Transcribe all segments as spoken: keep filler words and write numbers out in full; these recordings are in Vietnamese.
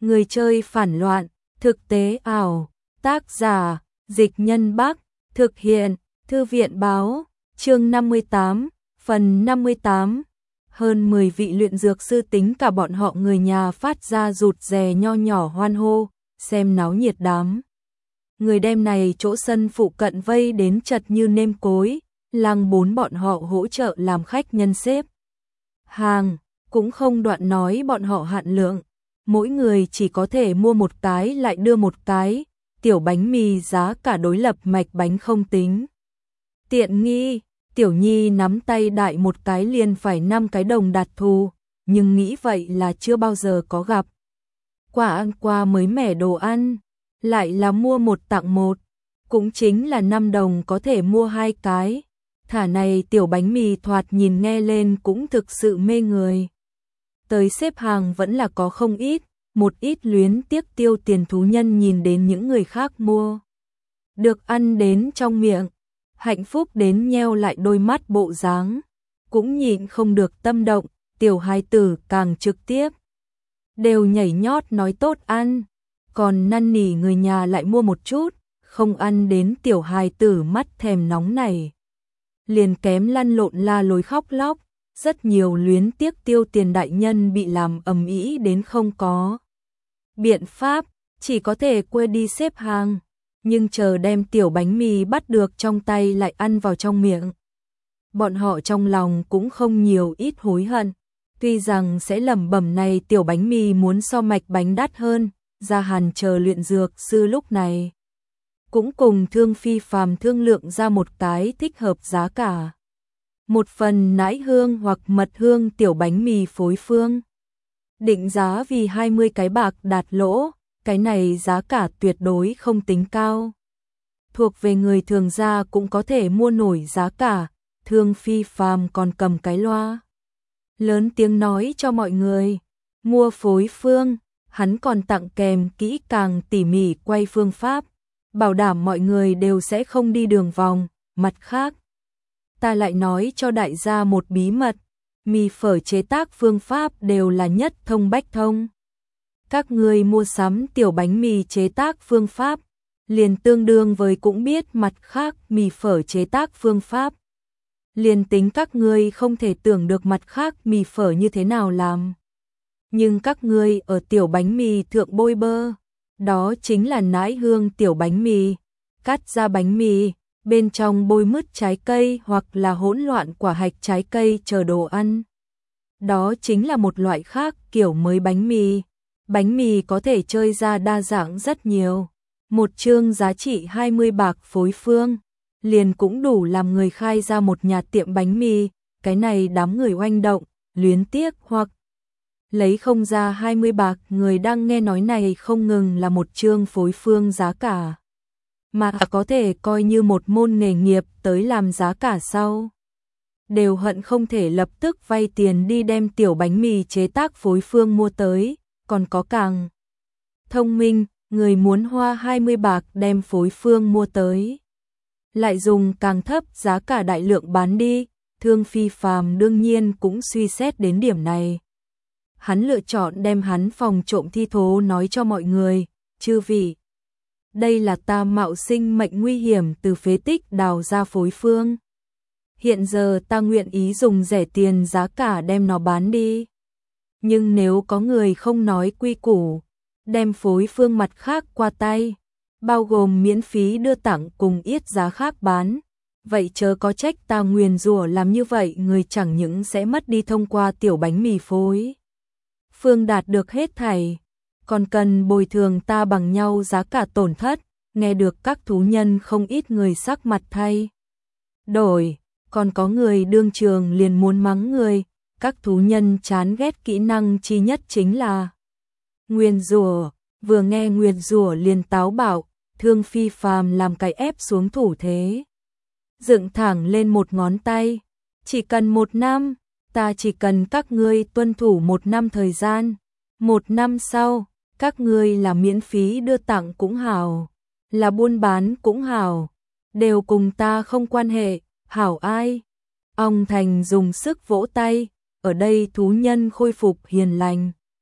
Người chơi phản loạn, thực tế ảo, tác giả, Dịch Nhân Bắc, thực hiện, Thư viện Báo, chương năm mươi tám, phần năm mươi tám. Hơn mười vị luyện dược sư tính cả bọn họ người nhà phát ra rụt rè nho nhỏ hoan hô, xem náo nhiệt đám. Người đem này chỗ sân phụ cận vây đến chật như nêm cối, lăng bốn bọn họ hỗ trợ làm khách nhân xếp hàng, cũng không đoạn nói bọn họ hạn lượng, mỗi người chỉ có thể mua một cái lại đưa một cái, tiểu bánh mì giá cả đối lập mạch bánh không tính. Tiện nghi, Tiểu Nhi nắm tay đại một cái liền phải năm cái đồng đạt thù, nhưng nghĩ vậy là chưa bao giờ có gặp. Quả ăn qua mới mẻ đồ ăn, lại là mua một tặng một, cũng chính là năm đồng có thể mua hai cái. Thả này tiểu bánh mì thoạt nhìn nghe lên cũng thực sự mê người. Tới xếp hàng vẫn là có không ít, một ít luyến tiếc tiêu tiền thú nhân nhìn đến những người khác mua. Được ăn đến trong miệng, hạnh phúc đến nheo lại đôi mắt bộ dáng, cũng nhịn không được tâm động, tiểu hài tử càng trực tiếp. Đều nhảy nhót nói tốt ăn, còn năn nỉ người nhà lại mua một chút, không ăn đến tiểu hài tử mắt thèm nóng này. Liền kém lăn lộn la lối khóc lóc, rất nhiều luyến tiếc tiêu tiền đại nhân bị làm ầm ĩ đến không có biện pháp, chỉ có thể quê đi xếp hàng, nhưng chờ đem tiểu bánh mì bắt được trong tay lại ăn vào trong miệng. Bọn họ trong lòng cũng không nhiều ít hối hận, tuy rằng sẽ lẩm bẩm này tiểu bánh mì muốn so mạch bánh đắt hơn, Gia Hàn chờ luyện dược sư lúc này cũng cùng Thương Phi Phàm thương lượng ra một cái thích hợp giá cả. Một phần nãi hương hoặc mật hương tiểu bánh mì phối phương. Định giá vì hai mươi cái bạc đạt lỗ, cái này giá cả tuyệt đối không tính cao. Thuộc về người thường gia cũng có thể mua nổi giá cả, Thương Phi Phàm còn cầm cái loa. Lớn tiếng nói cho mọi người, mua phối phương, hắn còn tặng kèm kỹ càng tỉ mỉ quay phương pháp. Bảo đảm mọi người đều sẽ không đi đường vòng. Mặt khác, ta lại nói cho đại gia một bí mật, mì phở chế tác phương pháp đều là nhất thông bách thông. Các người mua sắm tiểu bánh mì chế tác phương pháp, liền tương đương với cũng biết mặt khác mì phở chế tác phương pháp. Liền tính các ngươi không thể tưởng được mặt khác mì phở như thế nào làm. Nhưng các ngươi ở tiểu bánh mì thượng bôi bơ. Đó chính là nãi hương tiểu bánh mì, cắt ra bánh mì, bên trong bôi mứt trái cây hoặc là hỗn loạn quả hạch trái cây chờ đồ ăn. Đó chính là một loại khác kiểu mới bánh mì. Bánh mì có thể chơi ra đa dạng rất nhiều. Một chương giá trị hai mươi bạc phối phương, liền cũng đủ làm người khai ra một nhà tiệm bánh mì. Cái này đám người oanh động, luyến tiếc hoặc lấy không ra hai mươi bạc, người đang nghe nói này không ngừng là một chương phối phương giá cả, mà có thể coi như một môn nghề nghiệp tới làm giá cả sau. Đều hận không thể lập tức vay tiền đi đem tiểu bánh mì chế tác phối phương mua tới, còn có càng thông minh, người muốn hoa hai mươi bạc đem phối phương mua tới. Lại dùng càng thấp giá cả đại lượng bán đi, Thương Phi Phàm đương nhiên cũng suy xét đến điểm này. Hắn lựa chọn đem hắn phòng trộm thi thố nói cho mọi người, chư vị. Đây là ta mạo sinh mệnh nguy hiểm từ phế tích đào ra phối phương. Hiện giờ ta nguyện ý dùng rẻ tiền giá cả đem nó bán đi. Nhưng nếu có người không nói quy củ, đem phối phương mặt khác qua tay, bao gồm miễn phí đưa tặng cùng yết giá khác bán, vậy chớ có trách ta nguyền rủa làm như vậy, người chẳng những sẽ mất đi thông qua tiểu bánh mì phối phương đạt được hết thảy, còn cần bồi thường ta bằng nhau giá cả tổn thất. Nghe được các thú nhân không ít người sắc mặt thay đổi, còn có người đương trường liền muốn mắng người. Các thú nhân chán ghét kỹ năng chi nhất chính là nguyền rủa, vừa nghe nguyền rủa liền táo bạo. Thương Phi Phàm làm cái ép xuống thủ thế, dựng thẳng lên một ngón tay, chỉ cần một năm, ta chỉ cần các ngươi tuân thủ một năm thời gian, một năm sau, các ngươi là miễn phí đưa tặng cũng hảo, là buôn bán cũng hảo, đều cùng ta không quan hệ, hảo ai? Ông Thành dùng sức vỗ tay, ở đây thú nhân khôi phục hiền lành.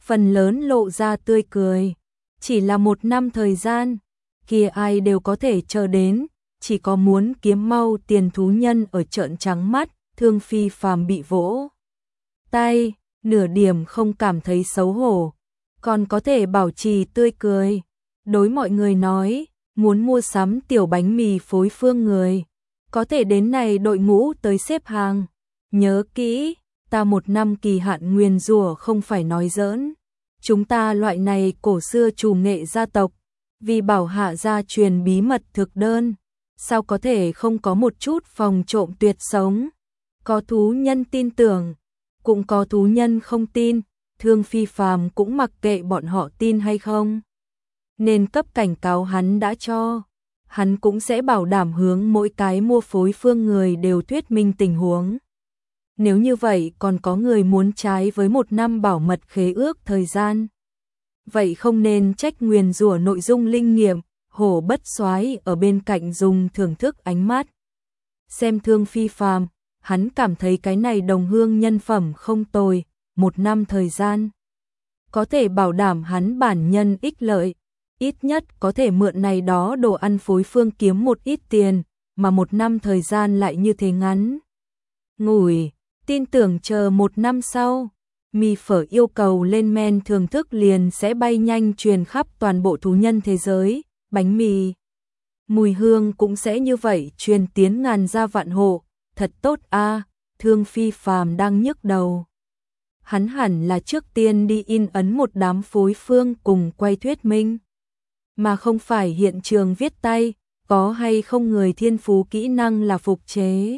phần lớn lộ ra tươi cười. Chỉ là một năm thời gian, kia ai đều có thể chờ đến, chỉ có muốn kiếm mau tiền thú nhân ở trợn trắng mắt, Thương Phi Phàm bị vỗ tay, nửa điểm không cảm thấy xấu hổ, còn có thể bảo trì tươi cười. Đối mọi người nói, muốn mua sắm tiểu bánh mì phối phương người, có thể đến này đội ngũ tới xếp hàng. Nhớ kỹ, ta một năm kỳ hạn nguyền rủa không phải nói giỡn. Chúng ta loại này cổ xưa trù nghệ gia tộc, vì bảo hạ gia truyền bí mật thực đơn, sao có thể không có một chút phòng trộm tuyệt sống. Có thú nhân tin tưởng, cũng có thú nhân không tin, Thương Phi Phàm cũng mặc kệ bọn họ tin hay không. Nên cấp cảnh cáo hắn đã cho, hắn cũng sẽ bảo đảm hướng mỗi cái mua phối phương người đều thuyết minh tình huống. Nếu như vậy còn có người muốn trái với một năm bảo mật khế ước thời gian, vậy không nên trách nguyền rủa nội dung linh nghiệm. Hổ Bất Soái ở bên cạnh dùng thưởng thức ánh mắt xem Thương Phi Phàm, hắn cảm thấy cái này đồng hương nhân phẩm không tồi, một năm thời gian có thể bảo đảm hắn bản nhân ích lợi, ít nhất có thể mượn này đó đồ ăn phối phương kiếm một ít tiền, mà một năm thời gian lại như thế ngắn ngủi, tin tưởng chờ một năm sau, mì phở yêu cầu lên men thưởng thức liền sẽ bay nhanh truyền khắp toàn bộ thú nhân thế giới, bánh mì mùi hương cũng sẽ như vậy truyền tiến ngàn gia vạn hộ, thật tốt a. À, Thương Phi Phàm đang nhức đầu. Hắn hẳn là trước tiên đi in ấn một đám phối phương cùng quay thuyết minh, mà không phải hiện trường viết tay, có hay không người thiên phú kỹ năng là phục chế.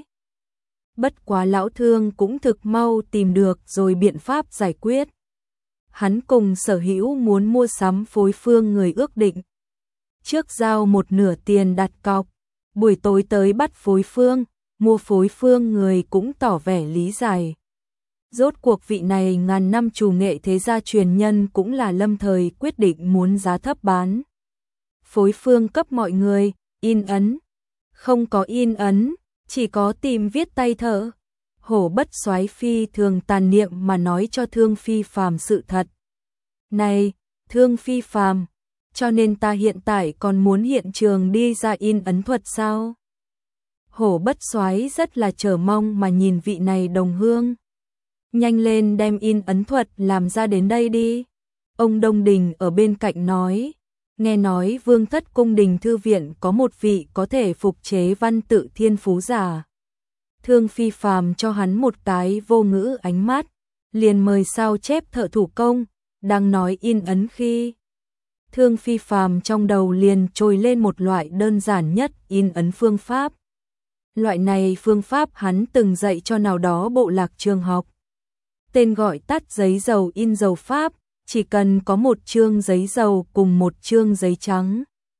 Bất quá lão Thương cũng thực mau tìm được rồi biện pháp giải quyết. Hắn cùng sở hữu muốn mua sắm phối phương người ước định. Trước giao một nửa tiền đặt cọc, buổi tối tới bắt phối phương, mua phối phương người cũng tỏ vẻ lý giải. Rốt cuộc vị này ngàn năm trù nghệ thế gia truyền nhân cũng là lâm thời quyết định muốn giá thấp bán phối phương cấp mọi người, in ấn. Không có in ấn, chỉ có tìm viết tay thợ. Hổ Bất Soái phi thường tàn niệm mà nói cho Thương Phi Phàm sự thật. Này, Thương Phi Phàm, cho nên ta hiện tại còn muốn hiện trường đi ra in ấn thuật sao? Hổ Bất Soái rất là chờ mong mà nhìn vị này đồng hương. Nhanh lên đem in ấn thuật làm ra đến đây đi. Ông Đông Đình ở bên cạnh nói, nghe nói Vương Thất Cung Đình Thư Viện có một vị có thể phục chế văn tự thiên phú giả. Thương Phi Phàm cho hắn một cái vô ngữ ánh mắt, liền mời sao chép thợ thủ công, đang nói in ấn khi. Thương Phi Phàm trong đầu liền trồi lên một loại đơn giản nhất in ấn phương pháp. Loại này phương pháp hắn từng dạy cho nào đó bộ lạc trường học. Tên gọi tắt giấy dầu in dầu pháp, chỉ cần có một chương giấy dầu cùng một chương giấy trắng.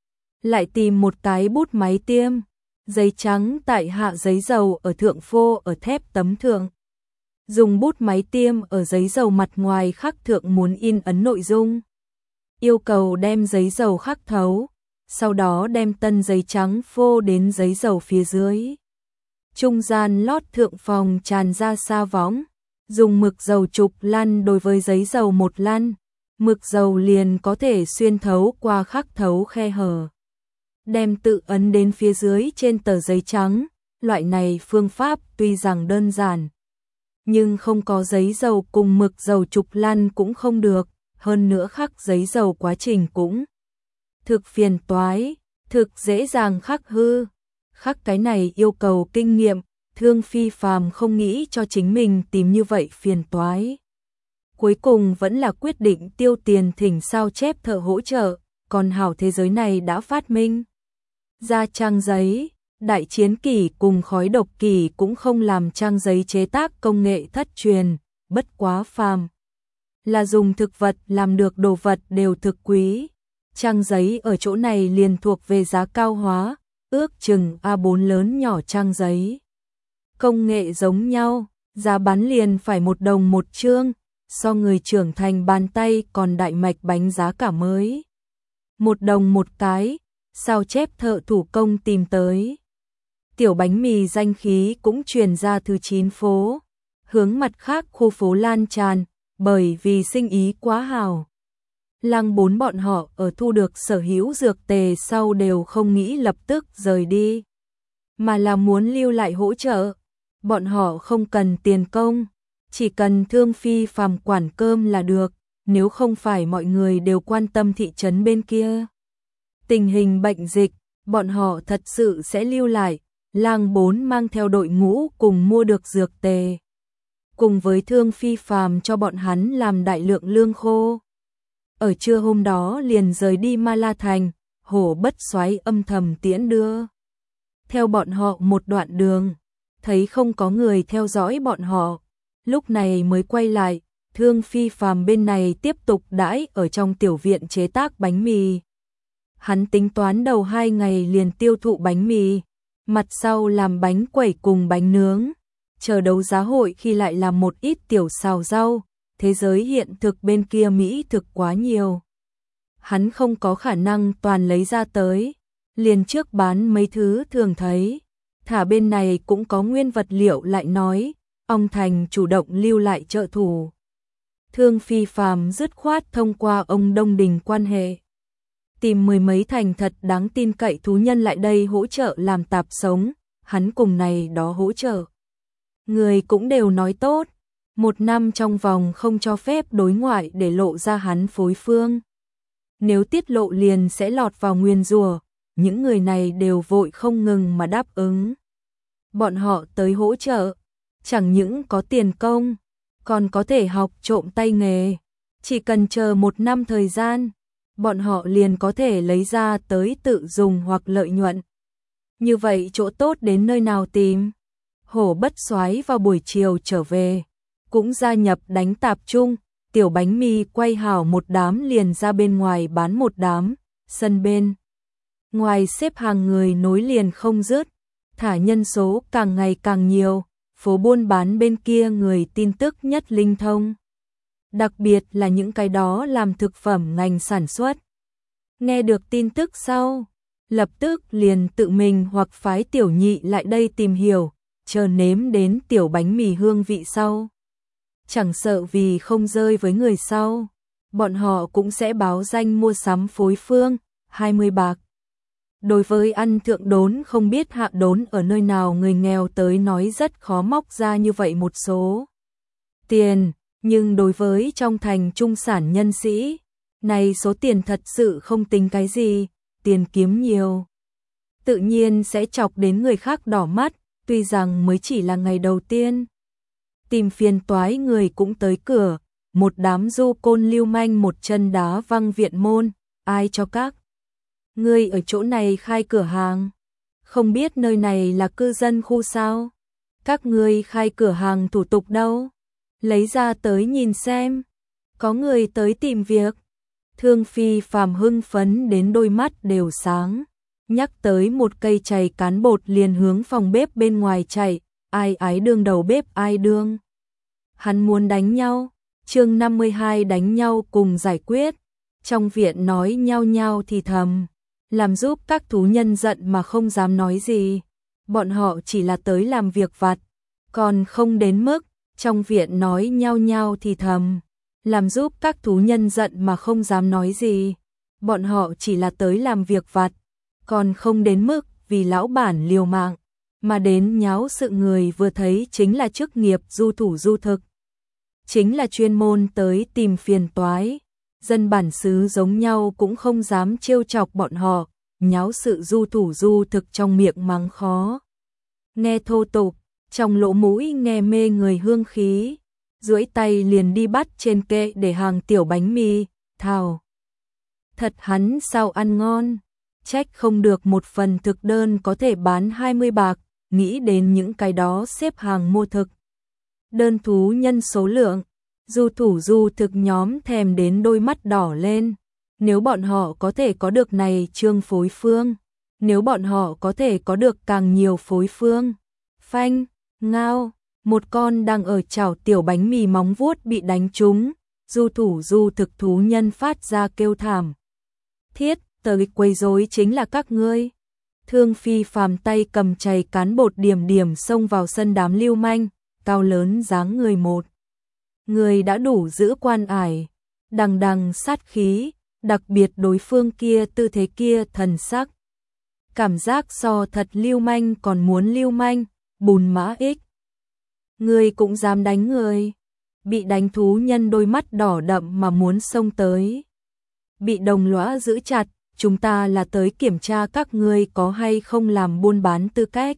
Lại tìm một cái bút máy tiêm, giấy trắng tại hạ giấy dầu ở thượng phô ở thép tấm thượng. Dùng bút máy tiêm ở giấy dầu mặt ngoài khắc thượng muốn in ấn nội dung. Yêu cầu đem giấy dầu khắc thấu, sau đó đem tân giấy trắng phô đến giấy dầu phía dưới. Trung gian lót thượng phòng tràn ra sa võng, dùng mực dầu trục lăn đối với giấy dầu một lăn, mực dầu liền có thể xuyên thấu qua khắc thấu khe hở. Đem tự ấn đến phía dưới trên tờ giấy trắng, loại này phương pháp tuy rằng đơn giản, nhưng không có giấy dầu cùng mực dầu trục lăn cũng không được, hơn nữa khắc giấy dầu quá trình cũng thực phiền toái, thực dễ dàng khắc hư. Khắc cái này yêu cầu kinh nghiệm, Thương Phi Phàm không nghĩ cho chính mình tìm như vậy phiền toái. Cuối cùng vẫn là quyết định tiêu tiền thỉnh sao chép thợ hỗ trợ, còn hảo thế giới này đã phát minh ra trang giấy, đại chiến kỷ cùng khói độc kỷ cũng không làm trang giấy chế tác công nghệ thất truyền, bất quá phàm. Là dùng thực vật làm được đồ vật đều thực quý. Trang giấy ở chỗ này liền thuộc về giá cao hóa, ước chừng A bốn lớn nhỏ trang giấy. Công nghệ giống nhau, giá bán liền phải một đồng một chương, so người trưởng thành bàn tay còn đại mạch bánh giá cả mới. Một đồng một cái, sao chép thợ thủ công tìm tới. Tiểu bánh mì danh khí cũng truyền ra thứ chín phố, hướng mặt khác khu phố lan tràn, bởi vì sinh ý quá hào. Lăng Bốn bọn họ ở thu được sở hữu dược tề sau đều không nghĩ lập tức rời đi, mà là muốn lưu lại hỗ trợ. Bọn họ không cần tiền công, chỉ cần Thương Phi Phàm quản cơm là được, nếu không phải mọi người đều quan tâm thị trấn bên kia. Tình hình bệnh dịch, bọn họ thật sự sẽ lưu lại. Lăng Bốn mang theo đội ngũ cùng mua được dược tề, cùng với Thương Phi Phàm cho bọn hắn làm đại lượng lương khô. Ở trưa hôm đó liền rời đi Ma La Thành, Hổ Bất Soái âm thầm tiễn đưa. Theo bọn họ một đoạn đường, thấy không có người theo dõi bọn họ, lúc này mới quay lại. Thương Phi Phàm bên này tiếp tục đãi ở trong tiểu viện chế tác bánh mì. Hắn tính toán đầu hai ngày liền tiêu thụ bánh mì, mặt sau làm bánh quẩy cùng bánh nướng, chờ đấu giá hội khi lại làm một ít tiểu xào rau. Thế giới hiện thực bên kia Mỹ thực quá nhiều, hắn không có khả năng toàn lấy ra tới, liền trước bán mấy thứ thường thấy, thả bên này cũng có nguyên vật liệu. Lại nói, ông Thành chủ động lưu lại trợ thủ. Thương Phi Phàm dứt khoát thông qua ông Đông Đình quan hệ, tìm mười mấy thành thật đáng tin cậy thú nhân lại đây hỗ trợ làm tạp sống, hắn cùng này đó hỗ trợ. Người cũng đều nói tốt, một năm trong vòng không cho phép đối ngoại để lộ ra hắn phối phương. Nếu tiết lộ liền sẽ lọt vào nguyền rủa, những người này đều vội không ngừng mà đáp ứng. Bọn họ tới hỗ trợ, chẳng những có tiền công, còn có thể học trộm tay nghề. Chỉ cần chờ một năm thời gian, bọn họ liền có thể lấy ra tới tự dùng hoặc lợi nhuận. Như vậy chỗ tốt đến nơi nào tìm? Hổ Bất Soái vào buổi chiều trở về, cũng gia nhập đánh tạp chung, tiểu bánh mì quay hảo một đám liền ra bên ngoài bán một đám, sân bên ngoài xếp hàng người nối liền không dứt, thả nhân số càng ngày càng nhiều, phố buôn bán bên kia người tin tức nhất linh thông. Đặc biệt là những cái đó làm thực phẩm ngành sản xuất. Nghe được tin tức sau, lập tức liền tự mình hoặc phái tiểu nhị lại đây tìm hiểu, chờ nếm đến tiểu bánh mì hương vị sau. Chẳng sợ vì không rơi với người sau, bọn họ cũng sẽ báo danh mua sắm phối phương, hai mươi bạc. Đối với ăn thượng đốn không biết hạ đốn ở nơi nào người nghèo tới nói rất khó móc ra như vậy một số tiền, nhưng đối với trong thành trung sản nhân sĩ, này số tiền thật sự không tính cái gì, tiền kiếm nhiều. Tự nhiên sẽ chọc đến người khác đỏ mắt, tuy rằng mới chỉ là ngày đầu tiên. Tìm phiền toái người cũng tới cửa, một đám du côn lưu manh một chân đá văng viện môn, ai cho các ngươi ở chỗ này khai cửa hàng? Không biết nơi này là cư dân khu sao? Các ngươi khai cửa hàng thủ tục đâu? Lấy ra tới nhìn xem. Có người tới tìm việc. Thương Phi Phàm hưng phấn đến đôi mắt đều sáng. Nhắc tới một cây chày cán bột liền hướng phòng bếp bên ngoài chạy. Ai ái đương đầu bếp ai đương? Hắn muốn đánh nhau. Chương năm mươi hai đánh nhau cùng giải quyết. Trong viện nói nhau nhau thì thầm, làm giúp các thú nhân giận mà không dám nói gì. Bọn họ chỉ là tới làm việc vặt, còn không đến mức. Trong viện nói nhau nhau thì thầm, làm giúp các thú nhân giận mà không dám nói gì. Bọn họ chỉ là tới làm việc vặt, còn không đến mức vì lão bản liều mạng mà đến nháo sự. Người vừa thấy chính là chức nghiệp du thủ du thực, chính là chuyên môn tới tìm phiền toái. Dân bản xứ giống nhau cũng không dám trêu chọc bọn họ, nháo sự du thủ du thực trong miệng mắng khó nghe thô tục, trong lỗ mũi nghe mê người hương khí, duỗi tay liền đi bắt trên kệ để hàng tiểu bánh mì, thào. Thật hắn sao ăn ngon, trách không được một phần thực đơn có thể bán hai mươi bạc, nghĩ đến những cái đó xếp hàng mua thực. Đơn thú nhân số lượng, du thủ du thực nhóm thèm đến đôi mắt đỏ lên. Nếu bọn họ có thể có được này trương phối phương, nếu bọn họ có thể có được càng nhiều phối phương. Phanh, ngao, một con đang ở chảo tiểu bánh mì móng vuốt bị đánh trúng, du thủ du thực thú nhân phát ra kêu thảm. Thiết, tới quấy rối chính là các ngươi. Thương Phi Phàm tay cầm chày cán bột điểm điểm xông vào sân đám lưu manh, cao lớn dáng người một. Người đã đủ giữ quan ải, đằng đằng sát khí, đặc biệt đối phương kia tư thế kia thần sắc. Cảm giác so thật lưu manh còn muốn lưu manh, bùn mã ích. Người cũng dám đánh người. Bị đánh thú nhân đôi mắt đỏ đậm mà muốn xông tới. Bị đồng lõa giữ chặt, chúng ta là tới kiểm tra các ngươi có hay không làm buôn bán tư cách.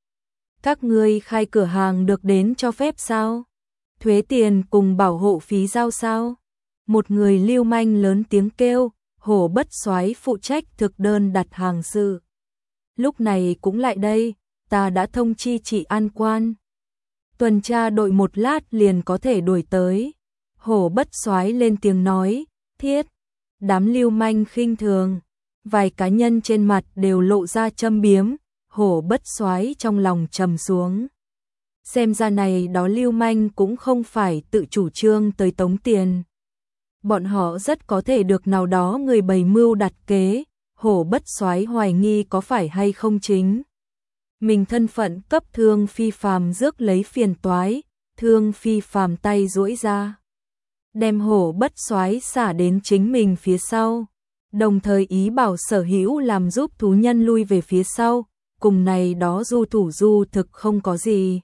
Các ngươi khai cửa hàng được đến cho phép sao? Thuế tiền cùng bảo hộ phí giao sao? Một người lưu manh lớn tiếng kêu, Hổ Bất Soái phụ trách thực đơn đặt hàng sự. Lúc này cũng lại đây, ta đã thông chi chị an quan. Tuần tra đội một lát liền có thể đuổi tới. Hổ Bất Soái lên tiếng nói, thiết. Đám lưu manh khinh thường, vài cá nhân trên mặt đều lộ ra châm biếm, Hổ Bất Soái trong lòng trầm xuống. Xem ra này đó lưu manh cũng không phải tự chủ trương tới tống tiền. Bọn họ rất có thể được nào đó người bày mưu đặt kế, Hổ Bất Soái hoài nghi có phải hay không chính. Mình thân phận cấp Thương Phi Phàm rước lấy phiền toái, Thương Phi Phàm tay duỗi ra. Đem Hổ Bất Soái xả đến chính mình phía sau, đồng thời ý bảo sở hữu làm giúp thú nhân lui về phía sau, cùng này đó du thủ du thực không có gì.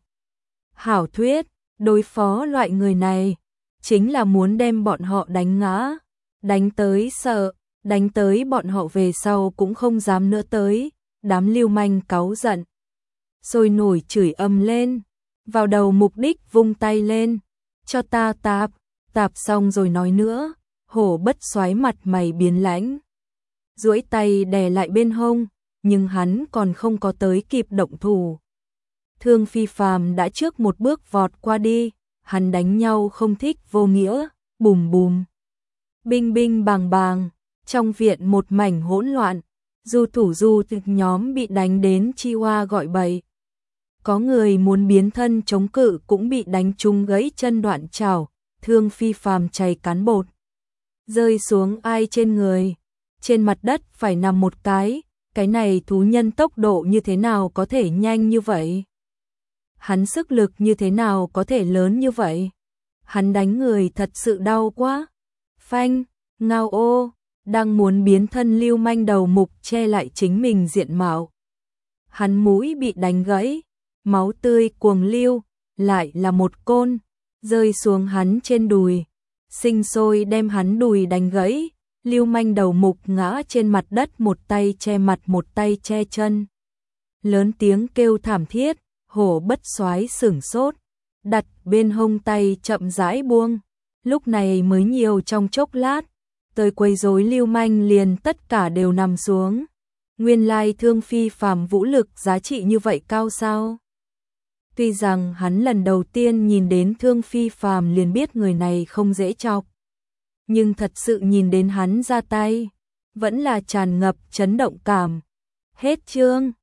Hảo thuyết, đối phó loại người này, chính là muốn đem bọn họ đánh ngã, đánh tới sợ, đánh tới bọn họ về sau cũng không dám nữa tới, đám lưu manh cáu giận. Sôi nổi chửi ầm lên, vào đầu mục đích vung tay lên, cho ta tạp. Tạp xong rồi nói nữa, Hổ Bất Soái mặt mày biến lãnh. Duỗi tay đè lại bên hông, nhưng hắn còn không có tới kịp động thủ. Thương Phi Phàm đã trước một bước vọt qua đi, hắn đánh nhau không thích vô nghĩa, bùm bùm. Binh binh bàng bàng, trong viện một mảnh hỗn loạn, du thủ du thực nhóm bị đánh đến chi hoa gọi bậy. Có người muốn biến thân chống cự cũng bị đánh trúng gãy chân đoạn chảo. Thương Phi Phàm chày cán bột, rơi xuống ai trên người, trên mặt đất phải nằm một cái, cái này thú nhân tốc độ như thế nào có thể nhanh như vậy? Hắn sức lực như thế nào có thể lớn như vậy? Hắn đánh người thật sự đau quá. Phanh, ngao ô, đang muốn biến thân lưu manh đầu mục che lại chính mình diện mạo. Hắn mũi bị đánh gãy, máu tươi cuồng lưu, lại là một côn. Rơi xuống hắn trên đùi, sinh sôi đem hắn đùi đánh gãy, lưu manh đầu mục ngã trên mặt đất một tay che mặt một tay che chân. Lớn tiếng kêu thảm thiết, Hổ Bất Soái sửng sốt, đặt bên hông tay chậm rãi buông, lúc này mới nhiều trong chốc lát, tới quấy rối lưu manh liền tất cả đều nằm xuống. Nguyên lai Thương Phi Phàm vũ lực giá trị như vậy cao sao? Tuy rằng hắn lần đầu tiên nhìn đến Thương Phi Phàm liền biết người này không dễ chọc, nhưng thật sự nhìn đến hắn ra tay, vẫn là tràn ngập chấn động cảm. Hết chương.